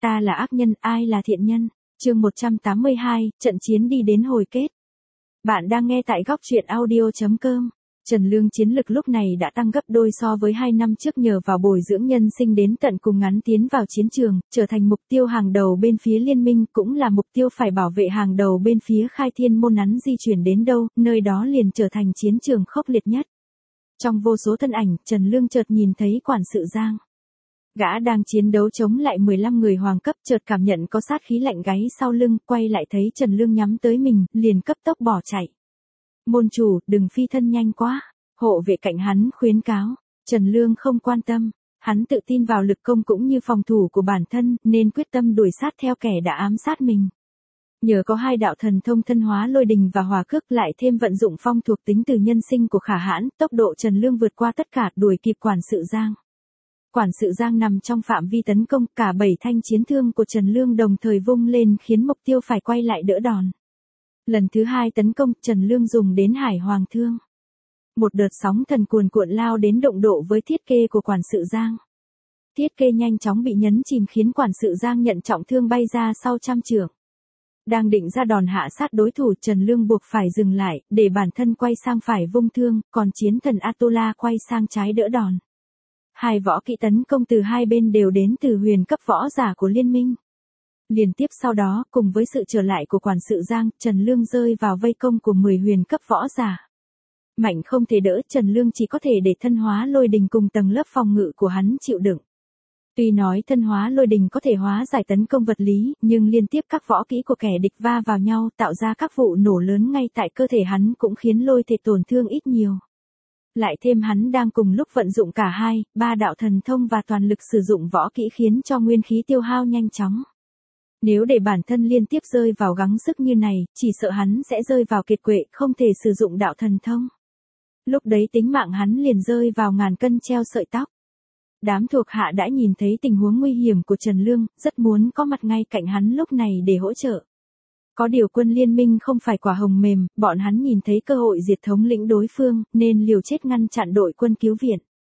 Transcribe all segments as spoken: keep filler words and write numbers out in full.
Ta là ác nhân, ai là thiện nhân? Chương một trăm tám mươi hai, trận chiến đi đến hồi kết. Bạn đang nghe tại góc truyện audio chấm com. Trần Lương chiến lực lúc này đã tăng gấp đôi so với hai năm trước nhờ vào bồi dưỡng nhân sinh đến tận cùng ngắn tiến vào chiến trường, trở thành mục tiêu hàng đầu bên phía liên minh, cũng là mục tiêu phải bảo vệ hàng đầu bên phía Khai Thiên môn. Hắn di chuyển đến đâu, nơi đó liền trở thành chiến trường khốc liệt nhất. Trong vô số thân ảnh, Trần Lương chợt nhìn thấy quản sự Giang. Gã đang chiến đấu chống lại mười lăm người hoàng cấp, chợt cảm nhận có sát khí lạnh gáy sau lưng, quay lại thấy Trần Lương nhắm tới mình, liền cấp tốc bỏ chạy. Môn chủ, đừng phi thân nhanh quá. Hộ vệ cạnh hắn khuyến cáo. Trần Lương không quan tâm. Hắn tự tin vào lực công cũng như phòng thủ của bản thân, nên quyết tâm đuổi sát theo kẻ đã ám sát mình. Nhờ có hai đạo thần thông thân hóa lôi đình và hỏa cước, lại thêm vận dụng phong thuộc tính từ nhân sinh của Khả Hãn, tốc độ Trần Lương vượt qua tất cả, đuổi kịp quản sự Giang. Quản sự Giang nằm trong phạm vi tấn công, cả bảy thanh chiến thương của Trần Lương đồng thời vung lên khiến mục tiêu phải quay lại đỡ đòn. Lần thứ hai tấn công, Trần Lương dùng đến Hải Hoàng Thương. Một đợt sóng thần cuồn cuộn lao đến đụng độ với thiết kê của quản sự Giang. Thiết kê nhanh chóng bị nhấn chìm khiến quản sự Giang nhận trọng thương bay ra sau trăm trượng. Đang định ra đòn hạ sát đối thủ, Trần Lương buộc phải dừng lại, để bản thân quay sang phải vung thương, còn chiến thần Atola quay sang trái đỡ đòn. Hai võ kỹ tấn công từ hai bên đều đến từ huyền cấp võ giả của liên minh. Liên tiếp sau đó, cùng với sự trở lại của quản sự Giang, Trần Lương rơi vào vây công của mười huyền cấp võ giả. Mạnh không thể đỡ, Trần Lương chỉ có thể để thân hóa lôi đình cùng tầng lớp phòng ngự của hắn chịu đựng. Tuy nói thân hóa lôi đình có thể hóa giải tấn công vật lý, nhưng liên tiếp các võ kỹ của kẻ địch va vào nhau tạo ra các vụ nổ lớn ngay tại cơ thể hắn cũng khiến lôi thể tổn thương ít nhiều. Lại thêm hắn đang cùng lúc vận dụng cả hai, ba đạo thần thông và toàn lực sử dụng võ kỹ khiến cho nguyên khí tiêu hao nhanh chóng. Nếu để bản thân liên tiếp rơi vào gắng sức như này, chỉ sợ hắn sẽ rơi vào kiệt quệ, không thể sử dụng đạo thần thông. Lúc đấy tính mạng hắn liền rơi vào ngàn cân treo sợi tóc. Đám thuộc hạ đã nhìn thấy tình huống nguy hiểm của Trần Lương, rất muốn có mặt ngay cạnh hắn lúc này để hỗ trợ. Có điều quân liên minh không phải quả hồng mềm, bọn hắn nhìn thấy cơ hội diệt thống lĩnh đối phương, nên liều chết ngăn chặn đội quân cứu viện.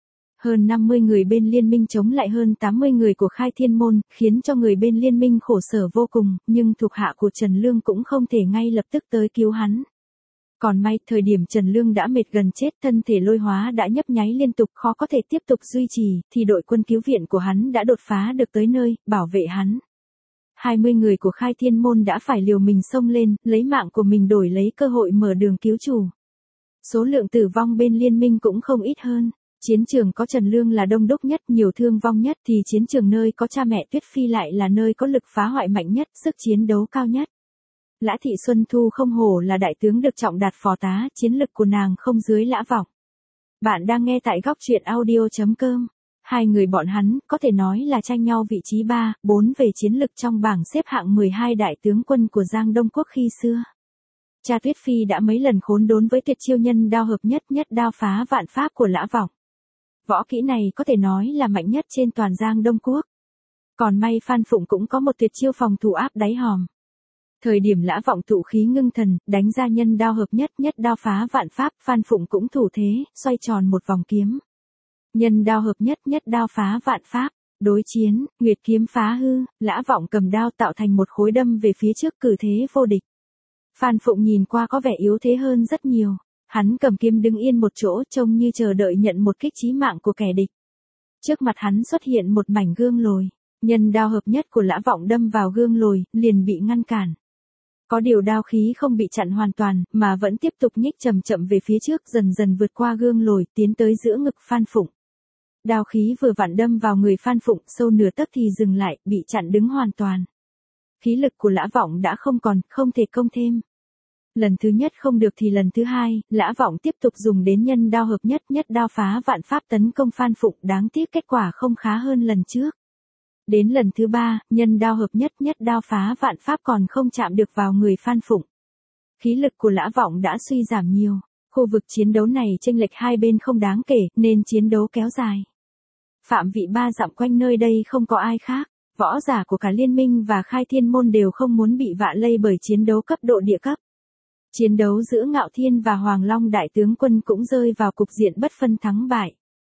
Hơn năm mươi người bên liên minh chống lại hơn tám mươi người của Khai Thiên môn, khiến cho người bên liên minh khổ sở vô cùng, nhưng thuộc hạ của Trần Lương cũng không thể ngay lập tức tới cứu hắn. Còn may, thời điểm Trần Lương đã mệt gần chết, thân thể lôi hóa đã nhấp nháy liên tục, khó có thể tiếp tục duy trì, thì đội quân cứu viện của hắn đã đột phá được tới nơi, bảo vệ hắn. hai mươi người của Khai Thiên môn đã phải liều mình xông lên, lấy mạng của mình đổi lấy cơ hội mở đường cứu chủ. Số lượng tử vong bên liên minh cũng không ít hơn. Chiến trường có Trần Lương là đông đúc nhất, nhiều thương vong nhất, thì chiến trường nơi có cha mẹ Tuyết Phi lại là nơi có lực phá hoại mạnh nhất, sức chiến đấu cao nhất. Lã Thị Xuân Thu không hổ là đại tướng được trọng đạt phó tá, chiến lực của nàng không dưới Lã Vọng. Bạn đang nghe tại góc truyện audio chấm com. Hai người bọn hắn, có thể nói là tranh nhau vị trí ba, bốn về chiến lực trong bảng xếp hạng mười hai đại tướng quân của Giang Đông Quốc khi xưa. Cha Tuyết Phi đã mấy lần khốn đốn với tuyệt chiêu nhân đao hợp nhất nhất đao phá vạn pháp của Lã Vọng. Võ kỹ này có thể nói là mạnh nhất trên toàn Giang Đông Quốc. Còn may Phan Phụng cũng có một tuyệt chiêu phòng thủ áp đáy hòm. Thời điểm Lã Vọng tụ khí ngưng thần, đánh ra nhân đao hợp nhất nhất đao phá vạn pháp, Phan Phụng cũng thủ thế, xoay tròn một vòng kiếm. Nhân đao hợp nhất nhất đao phá vạn pháp, đối chiến, nguyệt kiếm phá hư, Lã Vọng cầm đao tạo thành một khối đâm về phía trước, cử thế vô địch. Phan Phụng nhìn qua có vẻ yếu thế hơn rất nhiều. Hắn cầm kiếm đứng yên một chỗ, trông như chờ đợi nhận một kích chí mạng của kẻ địch. Trước mặt hắn xuất hiện một mảnh gương lồi, nhân đao hợp nhất của Lã Vọng đâm vào gương lồi, liền bị ngăn cản. Có điều đao khí không bị chặn hoàn toàn, mà vẫn tiếp tục nhích chậm chậm về phía trước, dần dần vượt qua gương lồi, tiến tới giữa ngực Phan Phụng. Đao khí vừa vặn đâm vào người Phan Phụng, sâu nửa tấc thì dừng lại, bị chặn đứng hoàn toàn. Khí lực của Lã Vọng đã không còn, không thể công thêm. Lần thứ nhất không được thì lần thứ hai, Lã Vọng tiếp tục dùng đến nhân đao hợp nhất nhất đao phá vạn pháp tấn công Phan Phụng, đáng tiếc kết quả không khá hơn lần trước. Đến lần thứ ba, nhân đao hợp nhất nhất đao phá vạn pháp còn không chạm được vào người Phan Phụng. Khí lực của Lã Vọng đã suy giảm nhiều, khu vực chiến đấu này chênh lệch hai bên không đáng kể, nên chiến đấu kéo dài. Phạm vị ba dặm quanh nơi đây không có ai khác, võ giả của cả liên minh và Khai Thiên môn đều không muốn bị vạ lây bởi chiến đấu cấp độ địa cấp. Chiến đấu giữa Ngạo Thiên và Hoàng Long đại tướng quân cũng rơi vào cục diện bất phân thắng bại.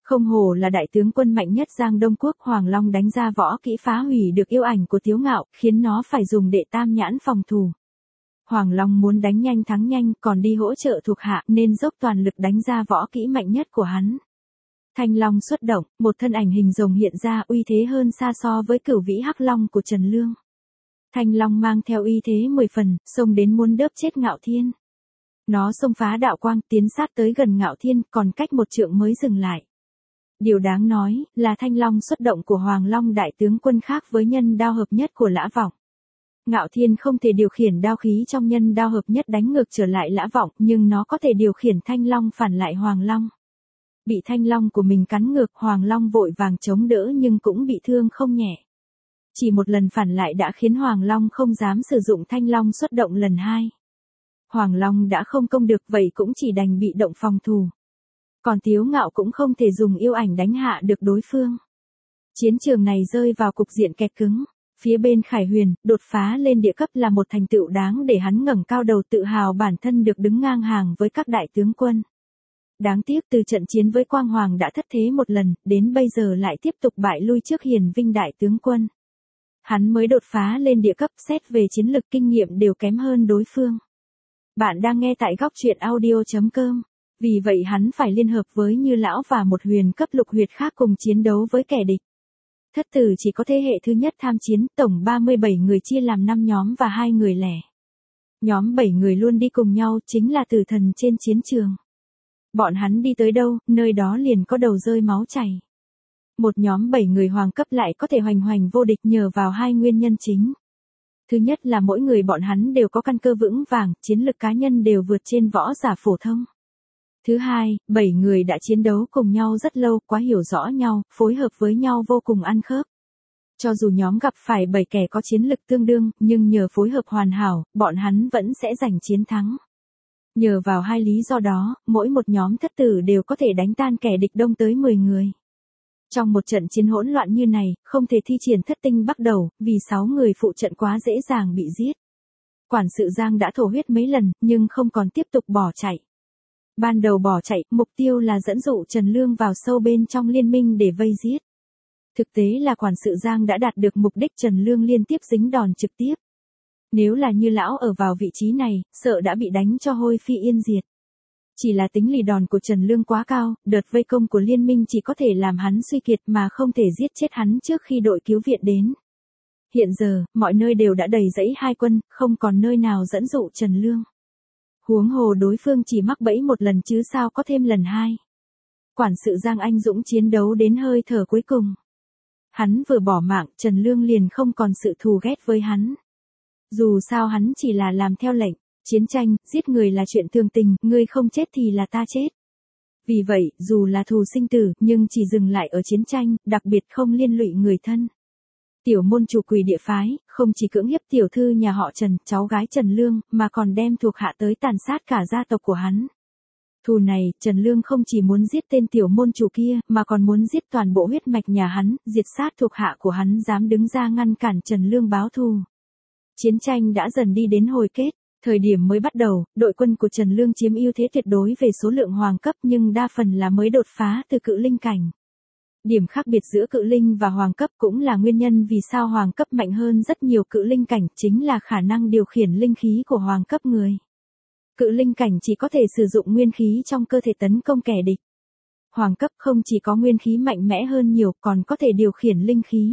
Không hổ là đại tướng quân mạnh nhất Giang Đông Quốc, Hoàng Long đánh ra võ kỹ phá hủy được yêu ảnh của Tiếu Ngạo, khiến nó phải dùng đệ tam nhãn phòng thủ. Hoàng Long muốn đánh nhanh thắng nhanh, còn đi hỗ trợ thuộc hạ, nên dốc toàn lực đánh ra võ kỹ mạnh nhất của hắn. Thanh Long xuất động, một thân ảnh hình rồng hiện ra, uy thế hơn xa so với Cửu Vĩ Hắc Long của Trần Lương. Thanh Long mang theo uy thế mười phần, xông đến muốn đớp chết Ngạo Thiên. Nó xông phá đạo quang, tiến sát tới gần Ngạo Thiên, còn cách một trượng mới dừng lại. Điều đáng nói, là Thanh Long xuất động của Hoàng Long đại tướng quân khác với nhân đao hợp nhất của Lã Vọng. Ngạo Thiên không thể điều khiển đao khí trong nhân đao hợp nhất đánh ngược trở lại Lã Vọng, nhưng nó có thể điều khiển Thanh Long phản lại Hoàng Long. Bị Thanh Long của mình cắn ngược, Hoàng Long vội vàng chống đỡ nhưng cũng bị thương không nhẹ. Chỉ một lần phản lại đã khiến Hoàng Long không dám sử dụng Thanh Long xuất động lần hai. Hoàng Long đã không công được, vậy cũng chỉ đành bị động phòng thủ. Còn Tiếu Ngạo cũng không thể dùng yêu ảnh đánh hạ được đối phương. Chiến trường này rơi vào cục diện kẹt cứng. Phía bên Khải Huyền, đột phá lên địa cấp là một thành tựu đáng để hắn ngẩng cao đầu tự hào bản thân được đứng ngang hàng với các đại tướng quân. Đáng tiếc từ trận chiến với Quang Hoàng đã thất thế một lần, đến bây giờ lại tiếp tục bại lui trước Hiền Vinh đại tướng quân. Hắn mới đột phá lên địa cấp, xét về chiến lực kinh nghiệm đều kém hơn đối phương. Bạn đang nghe tại góc truyện audio chấm com. Vì vậy hắn phải liên hợp với Như Lão và một huyền cấp lục huyệt khác cùng chiến đấu với kẻ địch. Thất tử chỉ có thế hệ thứ nhất tham chiến, tổng ba mươi bảy người chia làm năm nhóm và hai người lẻ. Nhóm bảy người luôn đi cùng nhau chính là tử thần trên chiến trường. Bọn hắn đi tới đâu, nơi đó liền có đầu rơi máu chảy. Một nhóm bảy người hoàng cấp lại có thể hoành hoành vô địch nhờ vào hai nguyên nhân chính. Thứ nhất là mỗi người bọn hắn đều có căn cơ vững vàng, chiến lực cá nhân đều vượt trên võ giả phổ thông. Thứ hai, bảy người đã chiến đấu cùng nhau rất lâu, quá hiểu rõ nhau, phối hợp với nhau vô cùng ăn khớp. Cho dù nhóm gặp phải bảy kẻ có chiến lực tương đương, nhưng nhờ phối hợp hoàn hảo, bọn hắn vẫn sẽ giành chiến thắng. Nhờ vào hai lý do đó, mỗi một nhóm thất tử đều có thể đánh tan kẻ địch đông tới mười người. Trong một trận chiến hỗn loạn như này, không thể thi triển thất tinh bắt đầu, vì sáu người phụ trận quá dễ dàng bị giết. Quản sự Giang đã thổ huyết mấy lần, nhưng không còn tiếp tục bỏ chạy. Ban đầu bỏ chạy, mục tiêu là dẫn dụ Trần Lương vào sâu bên trong liên minh để vây giết. Thực tế là quản sự Giang đã đạt được mục đích, Trần Lương liên tiếp dính đòn trực tiếp. Nếu là Như Lão ở vào vị trí này, sợ đã bị đánh cho hôi phi yên diệt. Chỉ là tính lì đòn của Trần Lương quá cao, đợt vây công của liên minh chỉ có thể làm hắn suy kiệt mà không thể giết chết hắn trước khi đội cứu viện đến. Hiện giờ, mọi nơi đều đã đầy rẫy hai quân, không còn nơi nào dẫn dụ Trần Lương. Huống hồ đối phương chỉ mắc bẫy một lần chứ sao có thêm lần hai. Quản sự Giang anh dũng chiến đấu đến hơi thở cuối cùng. Hắn vừa bỏ mạng, Trần Lương liền không còn sự thù ghét với hắn. Dù sao hắn chỉ là làm theo lệnh, chiến tranh, giết người là chuyện thường tình, ngươi không chết thì là ta chết. Vì vậy, dù là thù sinh tử, nhưng chỉ dừng lại ở chiến tranh, đặc biệt không liên lụy người thân. Tiểu môn chủ Quỷ Địa phái, không chỉ cưỡng hiếp tiểu thư nhà họ Trần, cháu gái Trần Lương, mà còn đem thuộc hạ tới tàn sát cả gia tộc của hắn. Thù này, Trần Lương không chỉ muốn giết tên tiểu môn chủ kia, mà còn muốn giết toàn bộ huyết mạch nhà hắn, diệt sát thuộc hạ của hắn dám đứng ra ngăn cản Trần Lương báo thù. Chiến tranh đã dần đi đến hồi kết. Thời điểm mới bắt đầu, đội quân của Trần Lương chiếm ưu thế tuyệt đối về số lượng hoàng cấp nhưng đa phần là mới đột phá từ cự linh cảnh. Điểm khác biệt giữa cự linh và hoàng cấp cũng là nguyên nhân vì sao hoàng cấp mạnh hơn rất nhiều cự linh cảnh, chính là khả năng điều khiển linh khí của hoàng cấp người. Cự linh cảnh chỉ có thể sử dụng nguyên khí trong cơ thể tấn công kẻ địch. Hoàng cấp không chỉ có nguyên khí mạnh mẽ hơn nhiều, còn có thể điều khiển linh khí.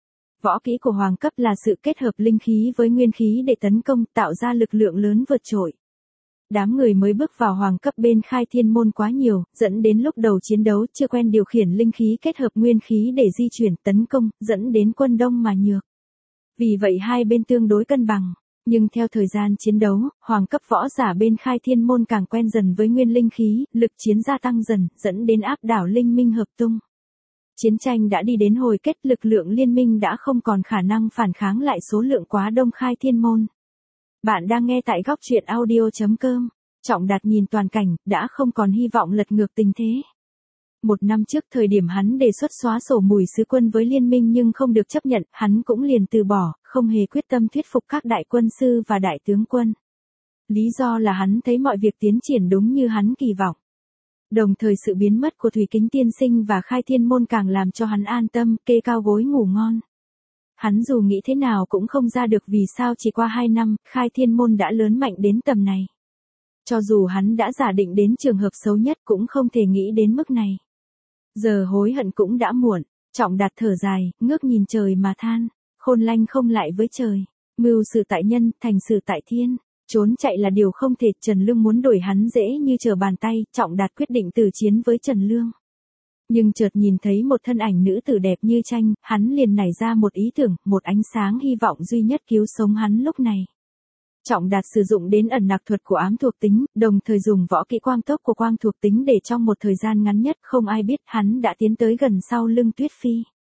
Võ kỹ của hoàng cấp là sự kết hợp linh khí với nguyên khí để tấn công, tạo ra lực lượng lớn vượt trội. Đám người mới bước vào hoàng cấp bên Khai Thiên môn quá nhiều, dẫn đến lúc đầu chiến đấu chưa quen điều khiển linh khí kết hợp nguyên khí để di chuyển, tấn công, dẫn đến quân đông mà nhược. Vì vậy hai bên tương đối cân bằng, nhưng theo thời gian chiến đấu, hoàng cấp võ giả bên Khai Thiên môn càng quen dần với nguyên linh khí, lực chiến gia tăng dần, dẫn đến áp đảo linh minh hợp tung. Chiến tranh đã đi đến hồi kết, lực lượng liên minh đã không còn khả năng phản kháng lại số lượng quá đông Khai Thiên môn. Bạn đang nghe tại góc truyện audio chấm com. Trọng Đạt nhìn toàn cảnh, đã không còn hy vọng lật ngược tình thế. Một năm trước thời điểm hắn đề xuất xóa sổ mùi sứ quân với liên minh nhưng không được chấp nhận, hắn cũng liền từ bỏ, không hề quyết tâm thuyết phục các đại quân sư và đại tướng quân. Lý do là hắn thấy mọi việc tiến triển đúng như hắn kỳ vọng. Đồng thời sự biến mất của Thủy Kính tiên sinh và Khai Thiên môn càng làm cho hắn an tâm, kê cao gối ngủ ngon. Hắn dù nghĩ thế nào cũng không ra được vì sao chỉ qua hai năm, Khai Thiên môn đã lớn mạnh đến tầm này. Cho dù hắn đã giả định đến trường hợp xấu nhất cũng không thể nghĩ đến mức này. Giờ hối hận cũng đã muộn, Trọng Đạt thở dài, ngước nhìn trời mà than, khôn lanh không lại với trời, mưu sự tại nhân, thành sự tại thiên, trốn chạy là điều không thể. Trần Lương muốn đuổi hắn dễ như trở bàn tay, Trọng Đạt quyết định từ chiến với Trần Lương. Nhưng chợt nhìn thấy một thân ảnh nữ tử đẹp như tranh, hắn liền nảy ra một ý tưởng, một ánh sáng hy vọng duy nhất cứu sống hắn lúc này. Trọng Đạt sử dụng đến ẩn nặc thuật của ám thuộc tính, đồng thời dùng võ kỹ quang tốc của quang thuộc tính để trong một thời gian ngắn nhất không ai biết hắn đã tiến tới gần sau lưng Tuyết Phi.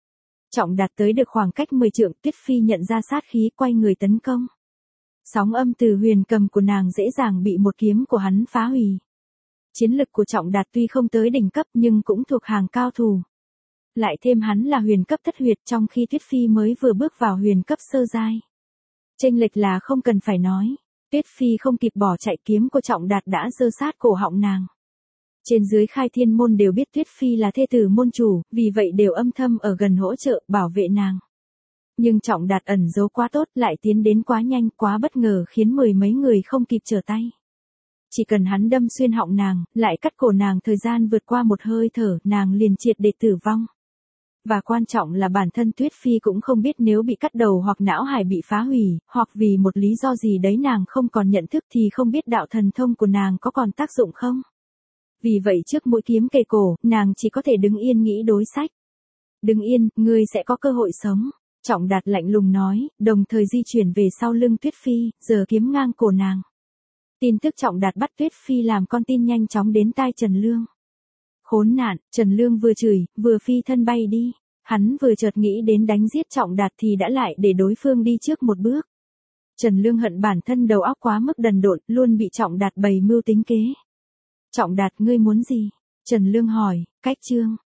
Trọng Đạt tới được khoảng cách mười trượng, Tuyết Phi nhận ra sát khí quay người tấn công. Sóng âm từ huyền cầm của nàng dễ dàng bị một kiếm của hắn phá hủy. Chiến lực của Trọng Đạt tuy không tới đỉnh cấp nhưng cũng thuộc hàng cao thủ. Lại thêm hắn là huyền cấp thất huyệt trong khi Tuyết Phi mới vừa bước vào huyền cấp sơ giai. Chênh lệch là không cần phải nói, Tuyết Phi không kịp bỏ chạy, kiếm của Trọng Đạt đã giơ sát cổ họng nàng. Trên dưới Khai Thiên môn đều biết Tuyết Phi là thê tử môn chủ, vì vậy đều âm thầm ở gần hỗ trợ, bảo vệ nàng. Nhưng Trọng Đạt ẩn giấu quá tốt, lại tiến đến quá nhanh, quá bất ngờ khiến mười mấy người không kịp trở tay. Chỉ cần hắn đâm xuyên họng nàng, lại cắt cổ nàng thời gian vượt qua một hơi thở, nàng liền triệt để tử vong. Và quan trọng là bản thân Tuyết Phi cũng không biết nếu bị cắt đầu hoặc não hải bị phá hủy, hoặc vì một lý do gì đấy nàng không còn nhận thức thì không biết đạo thần thông của nàng có còn tác dụng không. Vì vậy trước mũi kiếm kề cổ, nàng chỉ có thể đứng yên nghĩ đối sách. Đứng yên, ngươi sẽ có cơ hội sống. Trọng Đạt lạnh lùng nói, đồng thời di chuyển về sau lưng Tuyết Phi, giờ kiếm ngang cổ nàng. Tin tức Trọng Đạt bắt Tuyết Phi làm con tin nhanh chóng đến tai Trần Lương. Khốn nạn, Trần Lương vừa chửi, vừa phi thân bay đi. Hắn vừa chợt nghĩ đến đánh giết Trọng Đạt thì đã lại để đối phương đi trước một bước. Trần Lương hận bản thân đầu óc quá mức đần độn, luôn bị Trọng Đạt bày mưu tính kế. Trọng Đạt, ngươi muốn gì? Trần Lương hỏi, cách chương.